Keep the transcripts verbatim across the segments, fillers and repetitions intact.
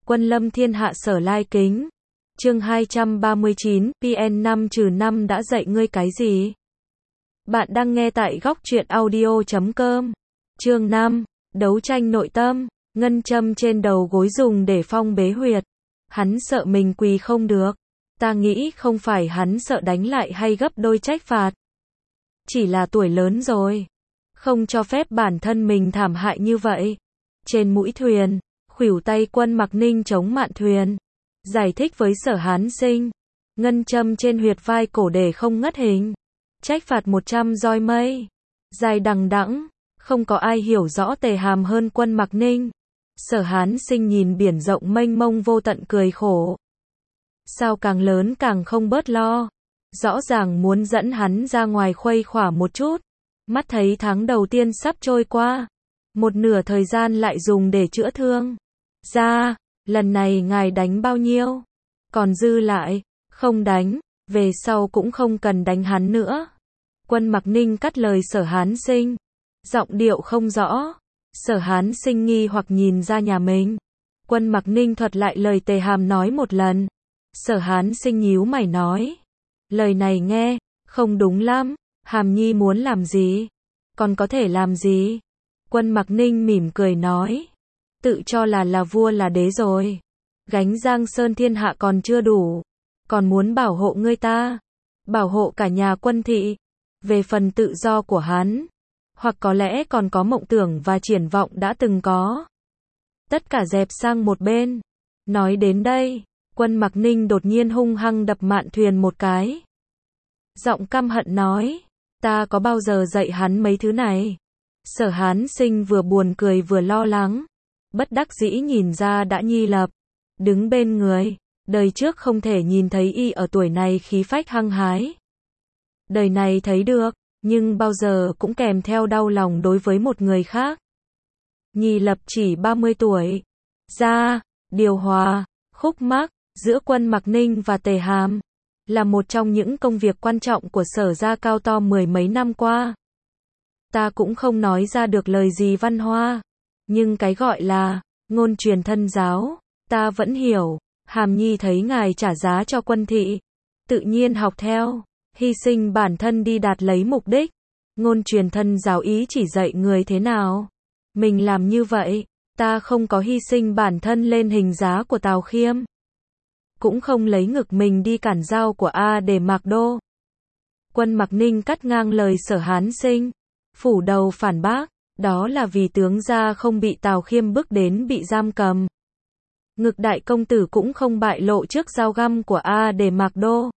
Quân lâm thiên hạ sở lai kính. Chương hai trăm ba mươi chín, P N năm trừ năm đã dạy ngươi cái gì? Bạn đang nghe tại góc truyện audio chấm com. Chương năm, đấu tranh nội tâm. Ngân châm trên đầu gối dùng để phong bế huyệt. Hắn sợ mình quỳ không được. Ta nghĩ không phải hắn sợ đánh lại hay gấp đôi trách phạt. Chỉ là tuổi lớn rồi. Không cho phép bản thân mình thảm hại như vậy. Trên mũi thuyền, khuỷu tay Quân Mặc Ninh chống mạn thuyền. Giải thích với Sở Hán Sinh. Ngân châm trên huyệt vai cổ để không ngất hình. Trách phạt một trăm roi mây. Dài đằng đẵng. Không có ai hiểu rõ Tề Hàm hơn Quân Mặc Ninh. Sở Hán Sinh nhìn biển rộng mênh mông vô tận cười khổ. Sao càng lớn càng không bớt lo. Rõ ràng muốn dẫn hắn ra ngoài khuây khỏa một chút. Mắt thấy tháng đầu tiên sắp trôi qua. Một nửa thời gian lại dùng để chữa thương. Ra, lần này ngài đánh bao nhiêu? Còn dư lại, không đánh, về sau cũng không cần đánh hắn nữa. Quân Mặc Ninh cắt lời Sở Hán Sinh. Giọng điệu không rõ. Sở Hán Sinh nghi hoặc nhìn ra nhà mình. Quân Mặc Ninh thuật lại lời Tề Hàm nói một lần. Sở Hán Sinh nhíu mày nói. Lời này nghe, không đúng lắm. Hàm Nhi muốn làm gì? Còn có thể làm gì? Quân Mặc Ninh mỉm cười nói. Tự cho là là vua là đế rồi. Gánh Giang Sơn thiên hạ còn chưa đủ. Còn muốn bảo hộ ngươi ta. Bảo hộ cả nhà Quân thị. Về phần tự do của hắn. Hoặc có lẽ còn có mộng tưởng và triển vọng đã từng có. Tất cả dẹp sang một bên. Nói đến đây, Quân Mặc Ninh đột nhiên hung hăng đập mạn thuyền một cái. Giọng căm hận nói. Ta có bao giờ dạy hắn mấy thứ này? Sở Hán Sinh vừa buồn cười vừa lo lắng. Bất đắc dĩ nhìn ra đã nhi lập. Đứng bên người. Đời trước không thể nhìn thấy y ở tuổi này khí phách hăng hái. Đời này thấy được. Nhưng bao giờ cũng kèm theo đau lòng đối với một người khác. Nhi lập chỉ ba mươi tuổi. Ra, điều hòa, khúc mắc giữa Quân Mặc Ninh và Tề Hàm là một trong những công việc quan trọng của Sở gia cao to mười mấy năm qua. Ta cũng không nói ra được lời gì văn hoa, nhưng cái gọi là ngôn truyền thân giáo, ta vẫn hiểu. Hàm Nhi thấy ngài trả giá cho Quân thị, tự nhiên học theo, hy sinh bản thân đi đạt lấy mục đích. Ngôn truyền thân giáo ý chỉ dạy người thế nào. Mình làm như vậy, ta không có hy sinh bản thân lên hình giá của Tào Khiêm. Cũng không lấy ngực mình đi cản dao của A để Mạc Đô. Quân Mặc Ninh cắt ngang lời Sở Hán Sinh. Phủ đầu phản bác, đó là vì tướng gia không bị Tào Khiêm bức đến bị giam cầm. Ngực đại công tử cũng không bại lộ trước dao găm của A để Mạc Đô.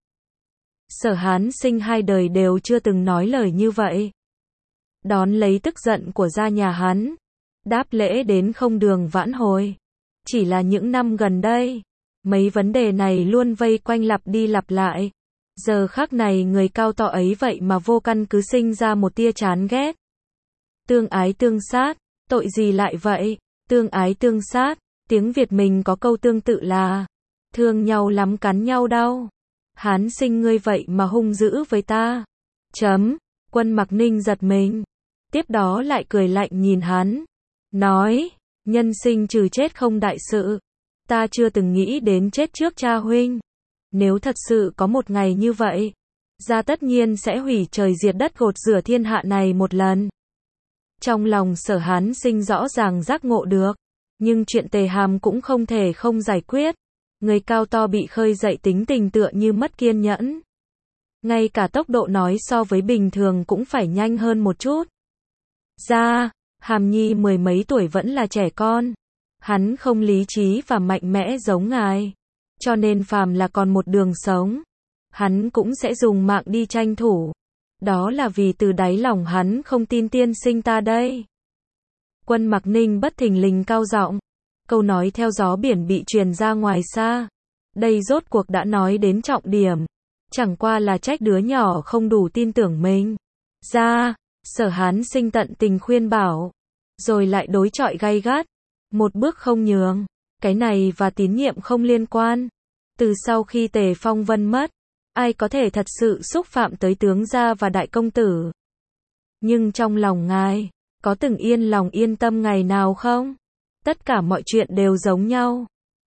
Sở Hán Sinh hai đời đều chưa từng nói lời như vậy. Đón lấy tức giận của gia nhà hắn. Đáp lễ đến không đường vãn hồi. Chỉ là những năm gần đây, mấy vấn đề này luôn vây quanh lặp đi lặp lại. Giờ khắc này người cao to ấy vậy mà vô căn cứ sinh ra một tia chán ghét. Tương ái tương sát, tội gì lại vậy? Tương ái tương sát, tiếng Việt mình có câu tương tự là thương nhau lắm cắn nhau đau. Hán Sinh ngươi vậy mà hung dữ với ta. Chấm, Quân Mặc Ninh giật mình. Tiếp đó lại cười lạnh nhìn hắn. Nói, nhân sinh trừ chết không đại sự. Ta chưa từng nghĩ đến chết trước cha huynh. Nếu thật sự có một ngày như vậy, gia tất nhiên sẽ hủy trời diệt đất gột rửa thiên hạ này một lần. Trong lòng Sở Hán Sinh rõ ràng giác ngộ được. Nhưng chuyện Tề Hàm cũng không thể không giải quyết. Người cao to bị khơi dậy tính tình tựa như mất kiên nhẫn. Ngay cả tốc độ nói so với bình thường cũng phải nhanh hơn một chút. Ra, Hàm Nhi mười mấy tuổi vẫn là trẻ con. Hắn không lý trí và mạnh mẽ giống ngài. Cho nên phàm là còn một đường sống, hắn cũng sẽ dùng mạng đi tranh thủ. Đó là vì từ đáy lòng hắn không tin tiên sinh ta đây. Quân Mặc Ninh bất thình lình cao giọng. Câu nói theo gió biển bị truyền ra ngoài xa. Đây rốt cuộc đã nói đến trọng điểm. Chẳng qua là trách đứa nhỏ không đủ tin tưởng mình. Ra, Sở Hán Sinh tận tình khuyên bảo. Rồi lại đối chọi gay gắt. Một bước không nhường. Cái này và tín nhiệm không liên quan. Từ sau khi Tề Phong Vân mất, ai có thể thật sự xúc phạm tới tướng gia và đại công tử. Nhưng trong lòng ngài, có từng yên lòng yên tâm ngày nào không? Tất cả mọi chuyện đều giống nhau.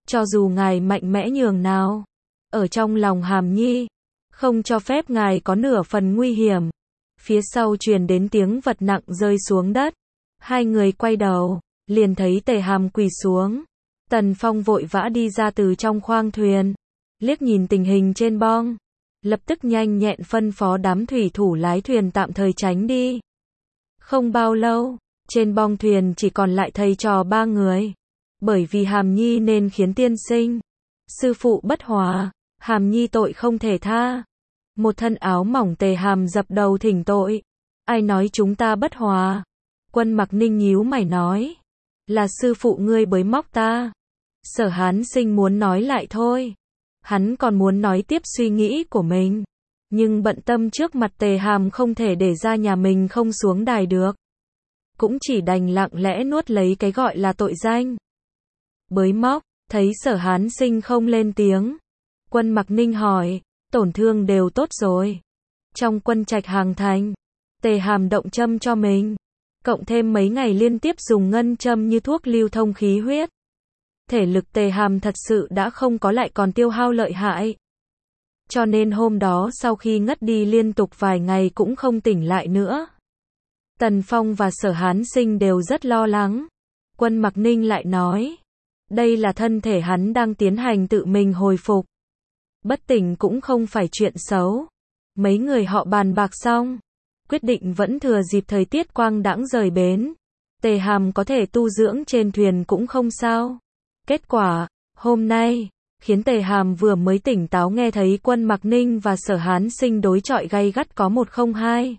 cho dù ngài mạnh mẽ nhường nào, ở trong lòng Hàm Nhi, không cho phép ngài có nửa phần nguy hiểm. Phía sau truyền đến tiếng vật nặng rơi xuống đất. Hai người quay đầu, liền thấy Tề Hàm quỳ xuống. Tần Phong vội vã đi ra từ trong khoang thuyền, liếc nhìn tình hình trên bong, lập tức nhanh nhẹn phân phó đám thủy thủ lái thuyền tạm thời tránh đi. Không bao lâu, trên bong thuyền chỉ còn lại thầy trò ba người. Bởi vì Hàm Nhi nên khiến tiên sinh, sư phụ bất hòa, Hàm Nhi tội không thể tha. Một thân áo mỏng Tề Hàm dập đầu thỉnh tội. Ai nói chúng ta bất hòa? Quân Mặc Ninh nhíu mày nói. Là sư phụ ngươi bới móc ta. Sở Hán Sinh muốn nói lại thôi. Hắn còn muốn nói tiếp suy nghĩ của mình. Nhưng bận tâm trước mặt Tề Hàm không thể để ra nhà mình không xuống đài được. Cũng chỉ đành lặng lẽ nuốt lấy cái gọi là tội danh. Bới móc, thấy Sở Hán Sinh không lên tiếng. Quân Mặc Ninh hỏi, tổn thương đều tốt rồi. Trong quân trạch hàng thành, Tề Hàm động châm cho mình. Cộng thêm mấy ngày liên tiếp dùng ngân châm như thuốc lưu thông khí huyết. Thể lực Tề Hàm thật sự đã không có lại còn tiêu hao lợi hại. Cho nên hôm đó sau khi ngất đi liên tục vài ngày cũng không tỉnh lại nữa. Tần Phong và Sở Hán Sinh đều rất lo lắng. Quân Mặc Ninh lại nói, đây là thân thể hắn đang tiến hành tự mình hồi phục. Bất tỉnh cũng không phải chuyện xấu. Mấy người họ bàn bạc xong, quyết định vẫn thừa dịp thời tiết quang đãng rời bến. Tề Hàm có thể tu dưỡng trên thuyền cũng không sao. Kết quả, hôm nay, khiến Tề Hàm vừa mới tỉnh táo nghe thấy Quân Mặc Ninh và Sở Hán Sinh đối chọi gay gắt có một không hai.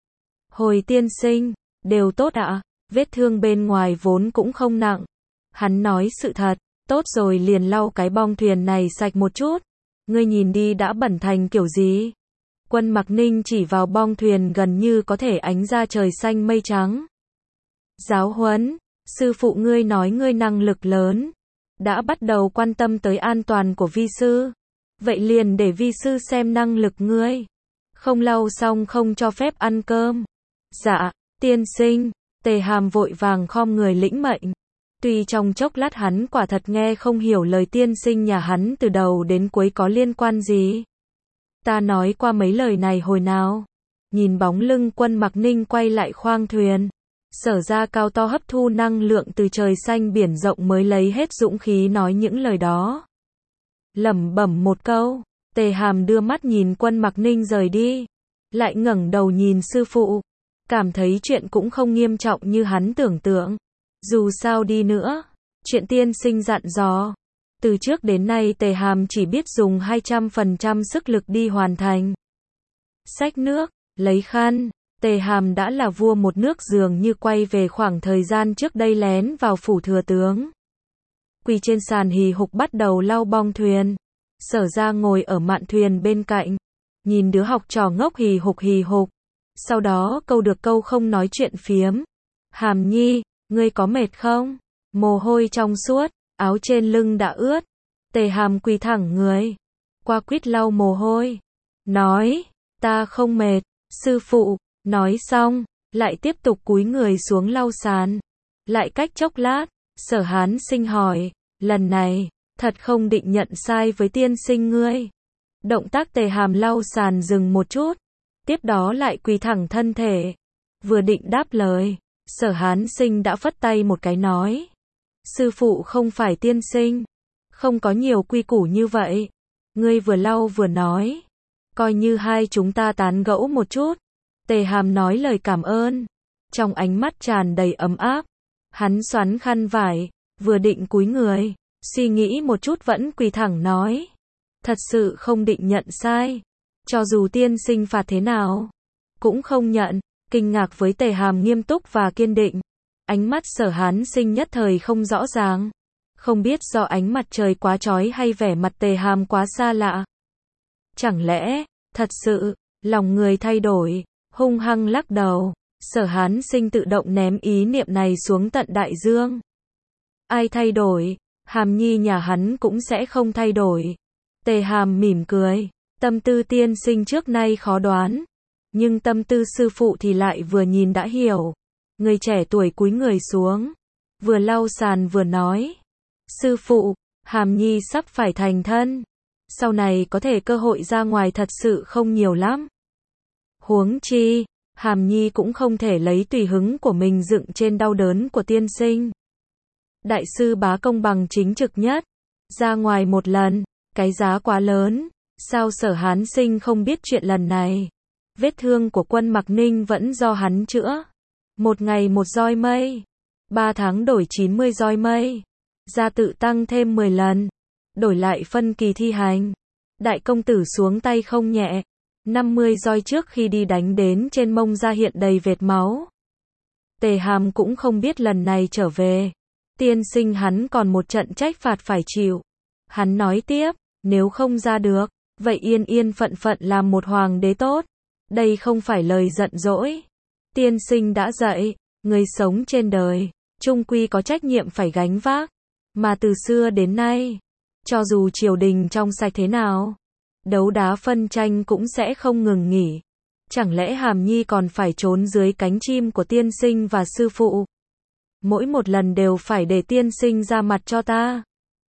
Hồi tiên sinh, đều tốt ạ, vết thương bên ngoài vốn cũng không nặng. Hắn nói sự thật, tốt rồi liền lau cái bong thuyền này sạch một chút. Ngươi nhìn đi đã bẩn thành kiểu gì? Quân Mặc Ninh chỉ vào bong thuyền gần như có thể ánh ra trời xanh mây trắng. Giáo huấn, sư phụ ngươi nói ngươi năng lực lớn, đã bắt đầu quan tâm tới an toàn của vi sư. Vậy liền để vi sư xem năng lực ngươi. Không lau xong không cho phép ăn cơm. Dạ, tiên sinh. Tề Hàm vội vàng khom người lĩnh mệnh. Tuy trong chốc lát hắn quả thật nghe không hiểu lời tiên sinh nhà hắn từ đầu đến cuối có liên quan gì. Ta nói qua mấy lời này hồi nào. Nhìn bóng lưng Quân Mặc Ninh quay lại khoang thuyền. Sở ra cao to hấp thu năng lượng từ trời xanh biển rộng mới lấy hết dũng khí nói những lời đó. Lẩm bẩm một câu, Tề Hàm đưa mắt nhìn Quân Mặc Ninh rời đi. Lại ngẩng đầu nhìn sư phụ. Cảm thấy chuyện cũng không nghiêm trọng như hắn tưởng tượng. Dù sao đi nữa, chuyện tiên sinh dặn dò. Từ trước đến nay Tề Hàm chỉ biết dùng hai trăm phần trăm sức lực đi hoàn thành. Xách nước, lấy khăn. Tề Hàm đã là vua một nước dường như quay về khoảng thời gian trước đây lén vào phủ thừa tướng. Quỳ trên sàn hì hục bắt đầu lau bong thuyền. Sở ra ngồi ở mạn thuyền bên cạnh. Nhìn đứa học trò ngốc hì hục hì hục. Sau đó câu được câu không nói chuyện phiếm. Hàm Nhi, ngươi có mệt không? Mồ hôi trong suốt, áo trên lưng đã ướt. Tề Hàm quỳ thẳng người. Qua quýt lau mồ hôi. Nói, ta không mệt, sư phụ. Nói xong, lại tiếp tục cúi người xuống lau sàn. Lại cách chốc lát, Sở Hán Sinh hỏi, lần này, thật không định nhận sai với tiên sinh ngươi. Động tác Tề Hàm lau sàn dừng một chút. Tiếp đó lại quỳ thẳng thân thể. Vừa định đáp lời, Sở Hán Sinh đã phất tay một cái nói. Sư phụ không phải tiên sinh. Không có nhiều quy củ như vậy. Ngươi vừa lau vừa nói. Coi như hai chúng ta tán gẫu một chút. Tề Hàm nói lời cảm ơn. Trong ánh mắt tràn đầy ấm áp. Hắn xoắn khăn vải. Vừa định cúi người. Suy nghĩ một chút vẫn quỳ thẳng nói. Thật sự không định nhận sai. Cho dù tiên sinh phạt thế nào. Cũng không nhận. Kinh ngạc với Tề Hàm nghiêm túc và kiên định. Ánh mắt Sở Hán Sinh nhất thời không rõ ràng. Không biết do ánh mặt trời quá chói hay vẻ mặt Tề Hàm quá xa lạ. Chẳng lẽ, thật sự, lòng người thay đổi, hung hăng lắc đầu. Sở Hán Sinh tự động ném ý niệm này xuống tận đại dương. Ai thay đổi, Hàm Nhi nhà hắn cũng sẽ không thay đổi. Tề Hàm mỉm cười. Tâm tư tiên sinh trước nay khó đoán. Nhưng tâm tư sư phụ thì lại vừa nhìn đã hiểu. Người trẻ tuổi cúi người xuống. Vừa lau sàn vừa nói. Sư phụ, Hàm Nhi sắp phải thành thân. Sau này có thể cơ hội ra ngoài thật sự không nhiều lắm. Huống chi, Hàm Nhi cũng không thể lấy tùy hứng của mình dựng trên đau đớn của tiên sinh. Đại sư Bá công bằng chính trực nhất. Ra ngoài một lần, cái giá quá lớn. Sao Sở Hán Sinh không biết chuyện lần này? Vết thương của Quân Mặc Ninh vẫn do hắn chữa. Một ngày một roi mây. Ba tháng đổi chín mươi roi mây. Gia tự tăng thêm mười lần. Đổi lại phân kỳ thi hành. Đại công tử xuống tay không nhẹ. năm mươi roi trước khi đi đánh đến trên mông Gia hiện đầy vệt máu. Tề Hàm cũng không biết lần này trở về. Tiên sinh hắn còn một trận trách phạt phải chịu. Hắn nói tiếp, nếu không ra được, vậy yên yên phận phận làm một hoàng đế tốt. Đây không phải lời giận dỗi. Tiên sinh đã dạy, người sống trên đời, chung quy có trách nhiệm phải gánh vác. Mà từ xưa đến nay, cho dù triều đình trong sạch thế nào, đấu đá phân tranh cũng sẽ không ngừng nghỉ. Chẳng lẽ Hàm Nhi còn phải trốn dưới cánh chim của tiên sinh và sư phụ? Mỗi một lần đều phải để tiên sinh ra mặt cho ta.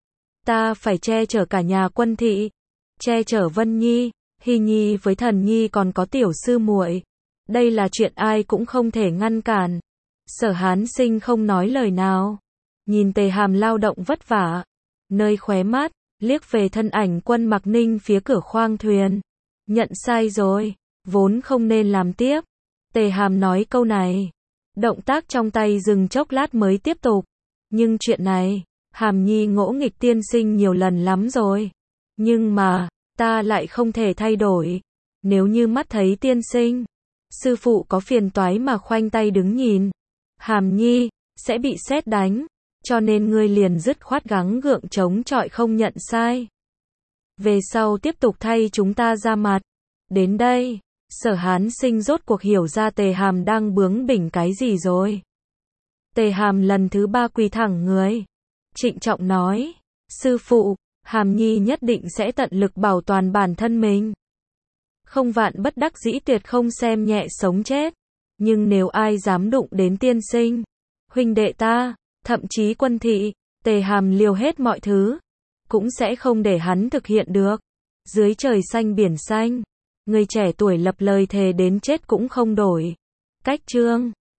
Ta phải che chở cả nhà Quân thị, che chở Vân Nhi, Hy Nhi với Thần Nhi còn có tiểu sư muội. Đây là chuyện ai cũng không thể ngăn cản. Sở Hán Sinh không nói lời nào. Nhìn Tề Hàm lao động vất vả. Nơi khóe mắt, liếc về thân ảnh Quân Mặc Ninh phía cửa khoang thuyền. Nhận sai rồi, vốn không nên làm tiếp. Tề Hàm nói câu này. Động tác trong tay dừng chốc lát mới tiếp tục. Nhưng chuyện này, Hàm Nhi ngỗ nghịch tiên sinh nhiều lần lắm rồi. Nhưng mà, ta lại không thể thay đổi. Nếu như mắt thấy tiên sinh, sư phụ có phiền toái mà khoanh tay đứng nhìn, Hàm Nhi sẽ bị sét đánh, cho nên ngươi liền dứt khoát gắng gượng chống chọi không nhận sai. Về sau tiếp tục thay chúng ta ra mặt. Đến đây, Sở Hán Sinh rốt cuộc hiểu ra Tề Hàm đang bướng bỉnh cái gì rồi. Tề Hàm lần thứ ba quỳ thẳng người, trịnh trọng nói, sư phụ, Hàm Nhi nhất định sẽ tận lực bảo toàn bản thân mình. Không vạn bất đắc dĩ tuyệt không xem nhẹ sống chết. Nhưng nếu ai dám đụng đến tiên sinh, huynh đệ ta, thậm chí Quân thị, Tề Hàm liều hết mọi thứ, cũng sẽ không để hắn thực hiện được. Dưới trời xanh biển xanh, người trẻ tuổi lập lời thề đến chết cũng không đổi. Cách chương